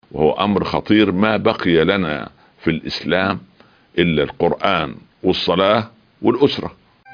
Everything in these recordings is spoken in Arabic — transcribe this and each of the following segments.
وهو أمر خطير ما بقي لنا في الإسلام إلا القرآن والصلاة والأسرة.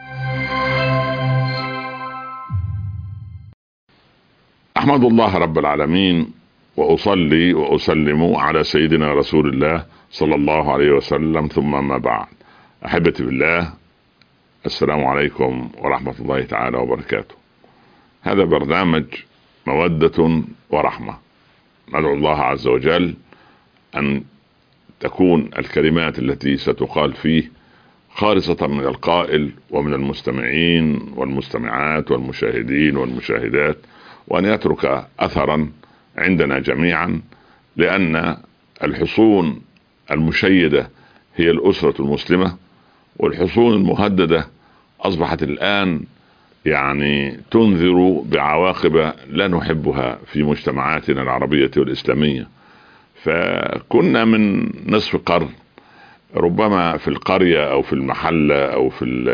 أحمد الله رب العالمين، وأصلي وأسلم على سيدنا رسول الله صلى الله عليه وسلم، ثم ما بعد. أحبتي بالله، السلام عليكم ورحمة الله تعالى وبركاته. هذا برنامج مودة ورحمة. ندعو الله عز وجل أن تكون الكلمات التي ستقال فيه خالصة من القائل ومن المستمعين والمستمعات والمشاهدين والمشاهدات، وأن يترك أثرا عندنا جميعا، لأن الحصون المشيدة هي الأسرة المسلمة، والحصون المهددة أصبحت الآن يعني تنذر بعواقب لا نحبها في مجتمعاتنا العربية والإسلامية. فكنا من نصف قرن ربما في القرية أو في المحلة أو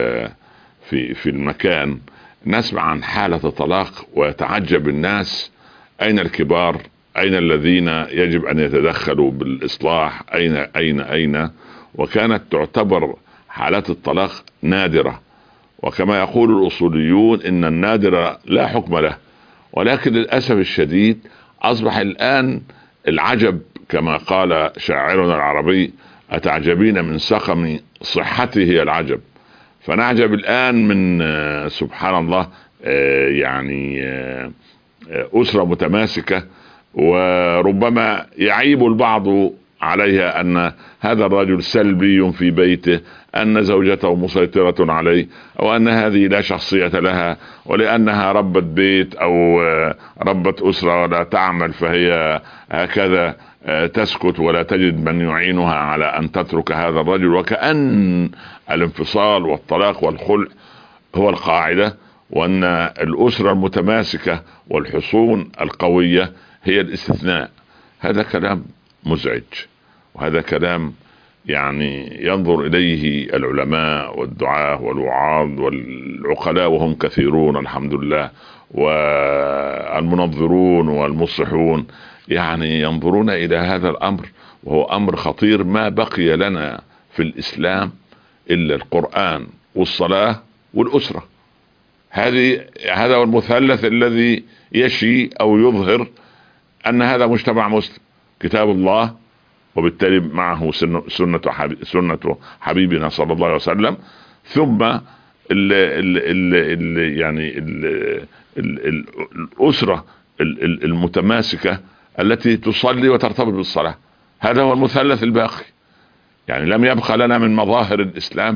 في المكان نسمع عن حالة طلاق، ويتعجب الناس: أين الكبار؟ أين الذين يجب أن يتدخلوا بالإصلاح؟ أين؟ وكانت تعتبر حالات الطلاق نادرة، وكما يقول الأصوليون إن النادر لا حكم له. ولكن للأسف الشديد أصبح الآن العجب، كما قال شاعرنا العربي: أتعجبين من سقم صحته هي العجب. فنعجب الآن من سبحان الله يعني أسرة متماسكة، وربما يعيب البعض عليها أن هذا الرجل سلبي في بيته، أن زوجته مسيطرة عليه، أو أن هذه لا شخصية لها، ولأنها ربة بيت أو ربة أسرة ولا تعمل فهي هكذا تسكت ولا تجد من يعينها على أن تترك هذا الرجل. وكأن الانفصال والطلاق والخلع هو القاعدة، وأن الأسرة المتماسكة والحصون القوية هي الاستثناء. هذا كلام مزعج، وهذا كلام يعني ينظر إليه العلماء والدعاة والوعاظ والعقلاء، وهم كثيرون الحمد لله، والمنظرون والمصلحون، يعني ينظرون إلى هذا الأمر، وهو أمر خطير ما بقي لنا في الإسلام إلا القرآن والصلاة والأسرة. هذا هو المثلث الذي يشي أو يظهر أن هذا مجتمع مسلم: كتاب الله، وبالتالي معه سنة حبيبنا صلى الله عليه وسلم، ثم الأسرة المتماسكة التي تصلي وترتبط بالصلاة. هذا هو المثلث الباقي. يعني لم يبقى لنا من مظاهر الإسلام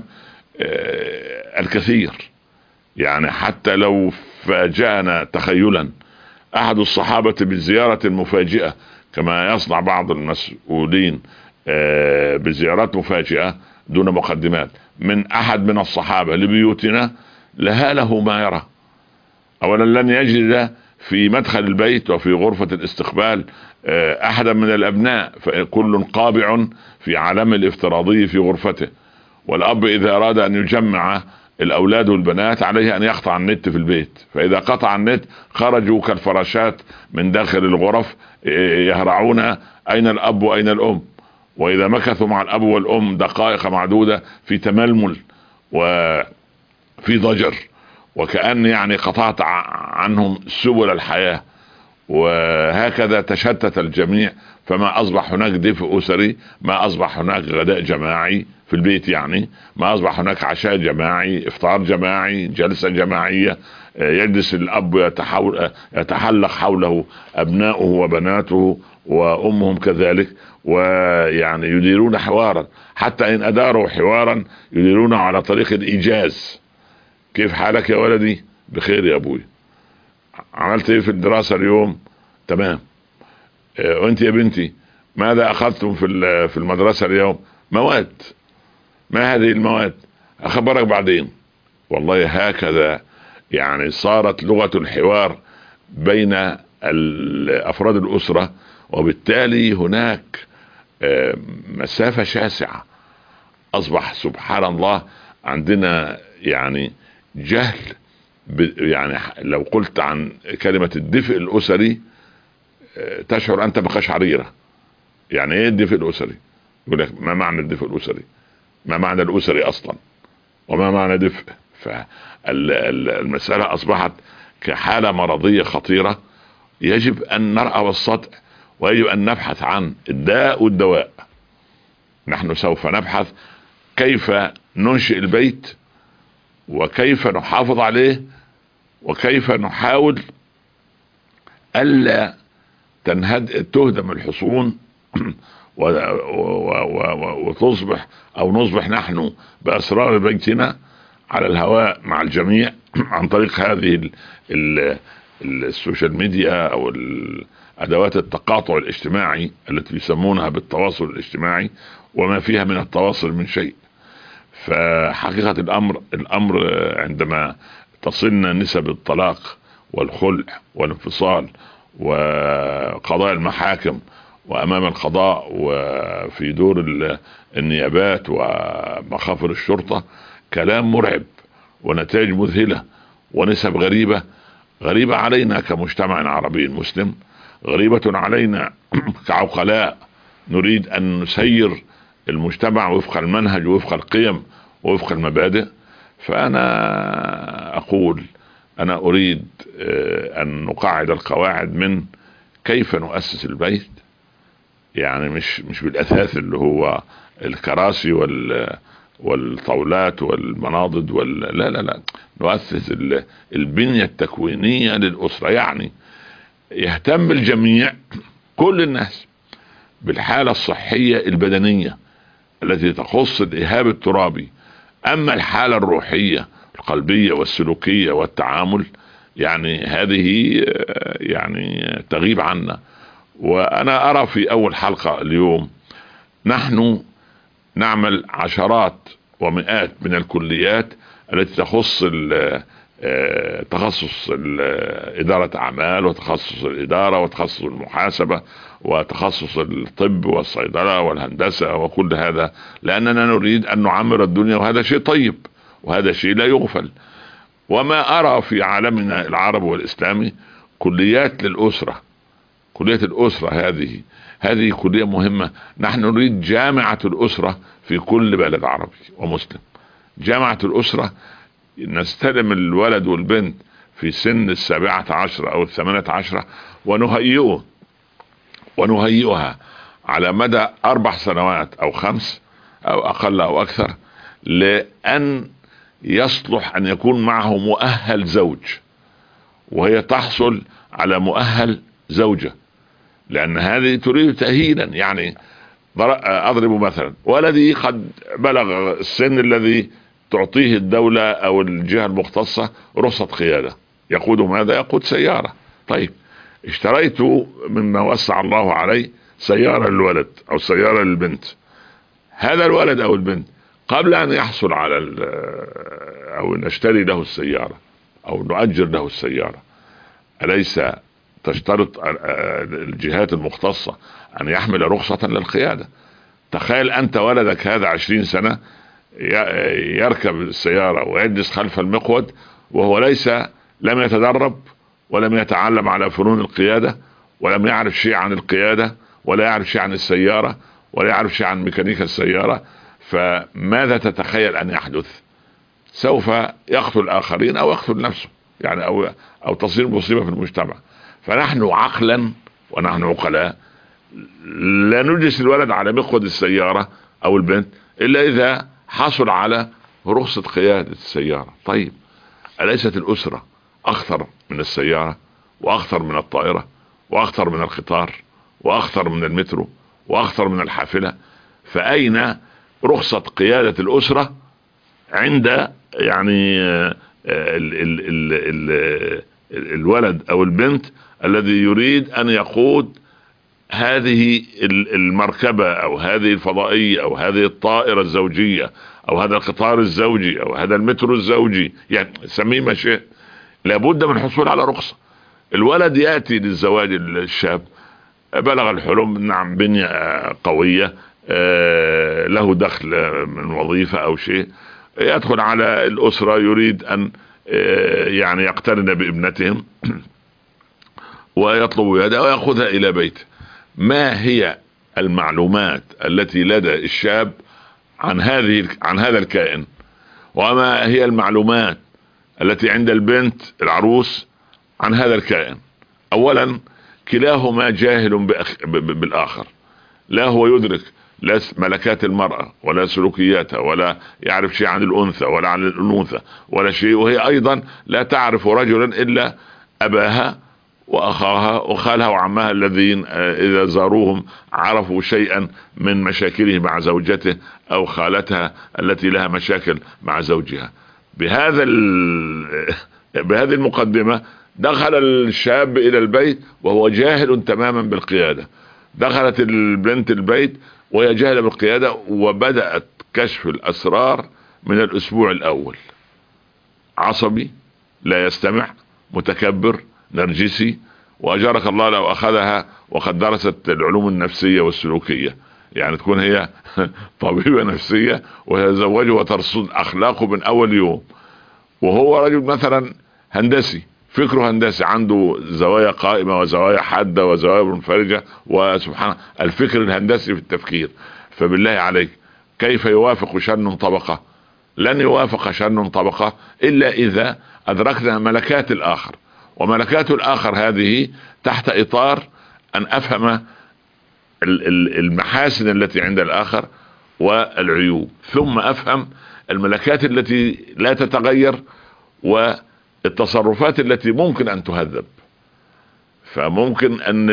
الكثير. يعني حتى لو فاجأنا تخيلا أحد الصحابة بالزيارة المفاجئة، كما يصنع بعض المسؤولين بزيارات مفاجئة دون مقدمات من أحد من الصحابة لبيوتنا، لهاله ما يرى. أولا لن يجد في مدخل البيت وفي غرفة الاستقبال أحدا من الأبناء، فكل قابع في عالم الافتراضي في غرفته. والأب إذا أراد أن يجمع الأولاد والبنات عليه أن يقطع النت في البيت، فإذا قطع النت خرجوا كالفراشات من داخل الغرف يهرعون أين الأب وأين الأم. وإذا مكثوا مع الأب والأم دقائق معدودة في تململ وفي ضجر، وكأن يعني قطعت عنهم سبل الحياة. وهكذا تشتت الجميع، فما أصبح هناك دفء أسري، ما أصبح هناك غداء جماعي في البيت، يعني ما أصبح هناك عشاء جماعي، إفطار جماعي، جلسة جماعية يجلس الأب يتحلق حوله أبناؤه وبناته وأمهم كذلك، ويعني يديرون حوارا، حتى إن أداروا حوارا يديرونه على طريق الإيجاز: كيف حالك يا ولدي؟ بخير يا أبوي. عملت إيه في الدراسة اليوم؟ تمام. وأنت يا بنتي ماذا أخذتم في المدرسة اليوم؟ مواد. ما هذه المواد؟ أخبرك بعدين. والله هكذا يعني صارت لغة الحوار بين أفراد الأسرة، وبالتالي هناك مسافة شاسعة. أصبح سبحان الله عندنا يعني جهل. يعني لو قلت عن كلمة الدفء الأسري تشعر أنت بقشعريرة. يعني ايه الدفء الاسري؟ يقول لك ما معنى الدفء الاسري؟ ما معنى الاسري اصلا؟ وما معنى دفء؟ فالمسألة اصبحت كحالة مرضية خطيرة، يجب ان نرأى بالسطع، ويجب ان نبحث عن الداء والدواء. نحن سوف نبحث كيف ننشئ البيت، وكيف نحافظ عليه، وكيف نحاول ألا تهدم الحصون وتصبح أو نصبح نحن بأسرار بيتنا على الهواء مع الجميع عن طريق هذه السوشيال ميديا أو أدوات التقاطع الاجتماعي التي يسمونها بالتواصل الاجتماعي، وما فيها من التواصل من شيء. فحقيقة الأمر عندما تصلنا نسب الطلاق والخلع والانفصال وقضاء المحاكم وأمام القضاء وفي دور النيابات ومخافر الشرطة، كلام مرعب ونتائج مذهلة ونسب غريبة علينا كمجتمع عربي مسلم، غريبة علينا كعقلاء نريد أن نسير المجتمع وفق المنهج ووفق القيم ووفق المبادئ. فأنا أقول أنا أريد أن نقاعد القواعد من كيف نؤسس البيت، يعني مش بالأثاث اللي هو الكراسي والطاولات والمناضد لا لا لا، نؤسس البنية التكوينية للأسرة. يعني يهتم الجميع، كل الناس، بالحالة الصحية البدنية التي تخص الإيهاب الترابي. أما الحالة الروحية القلبية والسلوكية والتعامل، يعني هذه يعني تغيب عنا. وأنا أرى في أول حلقة اليوم نحن نعمل عشرات ومئات من الكليات التي تخص تخصص إدارة أعمال، وتخصص الإدارة، وتخصص المحاسبة، وتخصص الطب والصيدلة والهندسة وكل هذا، لأننا نريد أن نعمر الدنيا، وهذا شيء طيب وهذا شيء لا يغفل. وما أرى في عالمنا العربي والإسلامي كليات للأسرة. كلية الأسرة هذه كلية مهمة. نحن نريد جامعة الأسرة في كل بلد عربي ومسلم. جامعة الأسرة نستلم الولد والبنت في سن 17 أو 18 ونهيئها على مدى 4 سنوات أو 5 أو أقل أو أكثر، لأن يصلح أن يكون معه مؤهل زوج، وهي تحصل على مؤهل زوجة، لأن هذه تريد تأهيلا. يعني أضرب مثلا، ولدي قد بلغ السن الذي تعطيه الدولة أو الجهة المختصة رخصة قيادة، يقود ماذا؟ يقود سيارة. طيب، اشتريت مما وسع الله علي سيارة للولد أو سيارة للبنت. هذا الولد أو البنت قبل أن يحصل على أو نشتري له السيارة أو نؤجر له السيارة، أليس تشترط الجهات المختصة أن يحمل رخصة للقيادة؟ تخيل أنت ولدك هذا 20 سنة يركب السيارة ويجلس خلف المقود، وهو لم يتدرب ولم يتعلم على فنون القيادة، ولم يعرف شيء عن القيادة، ولا يعرف شيء عن السيارة، ولا يعرف شيء عن ميكانيكا السيارة. فماذا تتخيل أن يحدث؟ سوف يقتل الآخرين أو يقتل نفسه، يعني أو تصير مصيبة في المجتمع. فنحن عقلا ونحن عقلاء لا نجلس الولد على مقود السيارة أو البنت إلا إذا حصل على رخصة قيادة السيارة. طيب، أليست الأسرة أخطر من السيارة، وأخطر من الطائرة، وأخطر من القطار، وأخطر من المترو، وأخطر من الحافلة؟ فأين رخصة قيادة الأسرة عند يعني الولد أو البنت الذي يريد أن يقود هذه المركبة أو هذه الفضائية أو هذه الطائرة الزوجية أو هذا القطار الزوجي أو هذا المترو الزوجي، يعني سميه ما شئ، لابد من الحصول على رخصة. الولد يأتي للزواج، الشاب بلغ الحلم، نعم، بنية قوية، له دخل من وظيفة أو شيء، يدخل على الأسرة يريد أن يعني يقترن بابنتهم ويطلب يدها ويأخذها إلى بيته. ما هي المعلومات التي لدى الشاب عن هذا الكائن، وما هي المعلومات التي عند البنت العروس عن هذا الكائن. اولا كلاهما جاهل بالاخر، لا هو يدرك لا ملكات المرأة ولا سلوكياتها، ولا يعرف شيء عن الأنثى ولا عن الأنوثة ولا شيء، وهي أيضا لا تعرف رجلا إلا أباها وأخاها وخالها وعمها الذين إذا زاروهم عرفوا شيئا من مشاكله مع زوجته أو خالتها التي لها مشاكل مع زوجها. بهذه المقدمة دخل الشاب إلى البيت وهو جاهل تماما بالقيادة. دخلت البنت البيت وهي جاهلة بالقيادة، وبدأت كشف الأسرار من الأسبوع الأول. عصبي، لا يستمع، متكبر، نرجسي، وأجارك الله لو أخذها وقد درست العلوم النفسية والسلوكية، يعني تكون هي طبيبة نفسية ويتزوجه وترصد أخلاقه من أول يوم، وهو رجل مثلا هندسي، فكره هندسي، عنده زوايا قائمة وزوايا حادة وزوايا منفرجة، وسبحان الفكر الهندسي في التفكير. فبالله عليك كيف يوافق شن طبقة؟ لن يوافق شن طبقة إلا إذا أدركنا ملكات الآخر، وملكات الآخر هذه تحت إطار أن أفهم المحاسن التي عند الآخر والعيوب، ثم أفهم الملكات التي لا تتغير والتصرفات التي ممكن أن تهذب. فممكن أن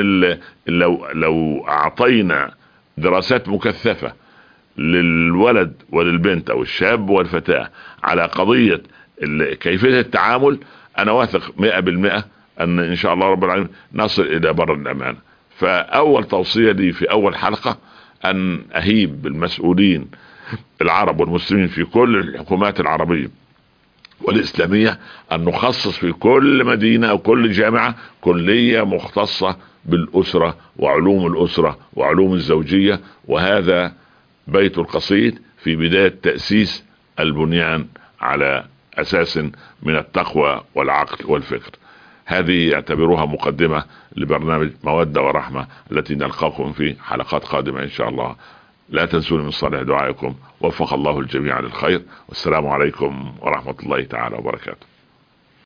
لو أعطينا دراسات مكثفة للولد وللبنت أو الشاب والفتاة على قضية كيفية التعامل، أنا واثق 100% أن إن شاء الله رب العالمين نصل إلى بر الأمان. فأول توصية لي في أول حلقة أن أهيب بالمسؤولين العرب والمسلمين في كل الحكومات العربية والإسلامية أن نخصص في كل مدينة أو كل جامعة كلية مختصة بالأسرة وعلوم الأسرة وعلوم الزوجية، وهذا بيت القصيد في بداية تأسيس البنيان على أساس من التقوى والعقل والفكر. هذه اعتبروها مقدمة لبرنامج مودة ورحمة التي نلقاكم في حلقات قادمة إن شاء الله. لا تنسوني من صالح دعائكم، وفق الله الجميع للخير، والسلام عليكم ورحمة الله تعالى وبركاته.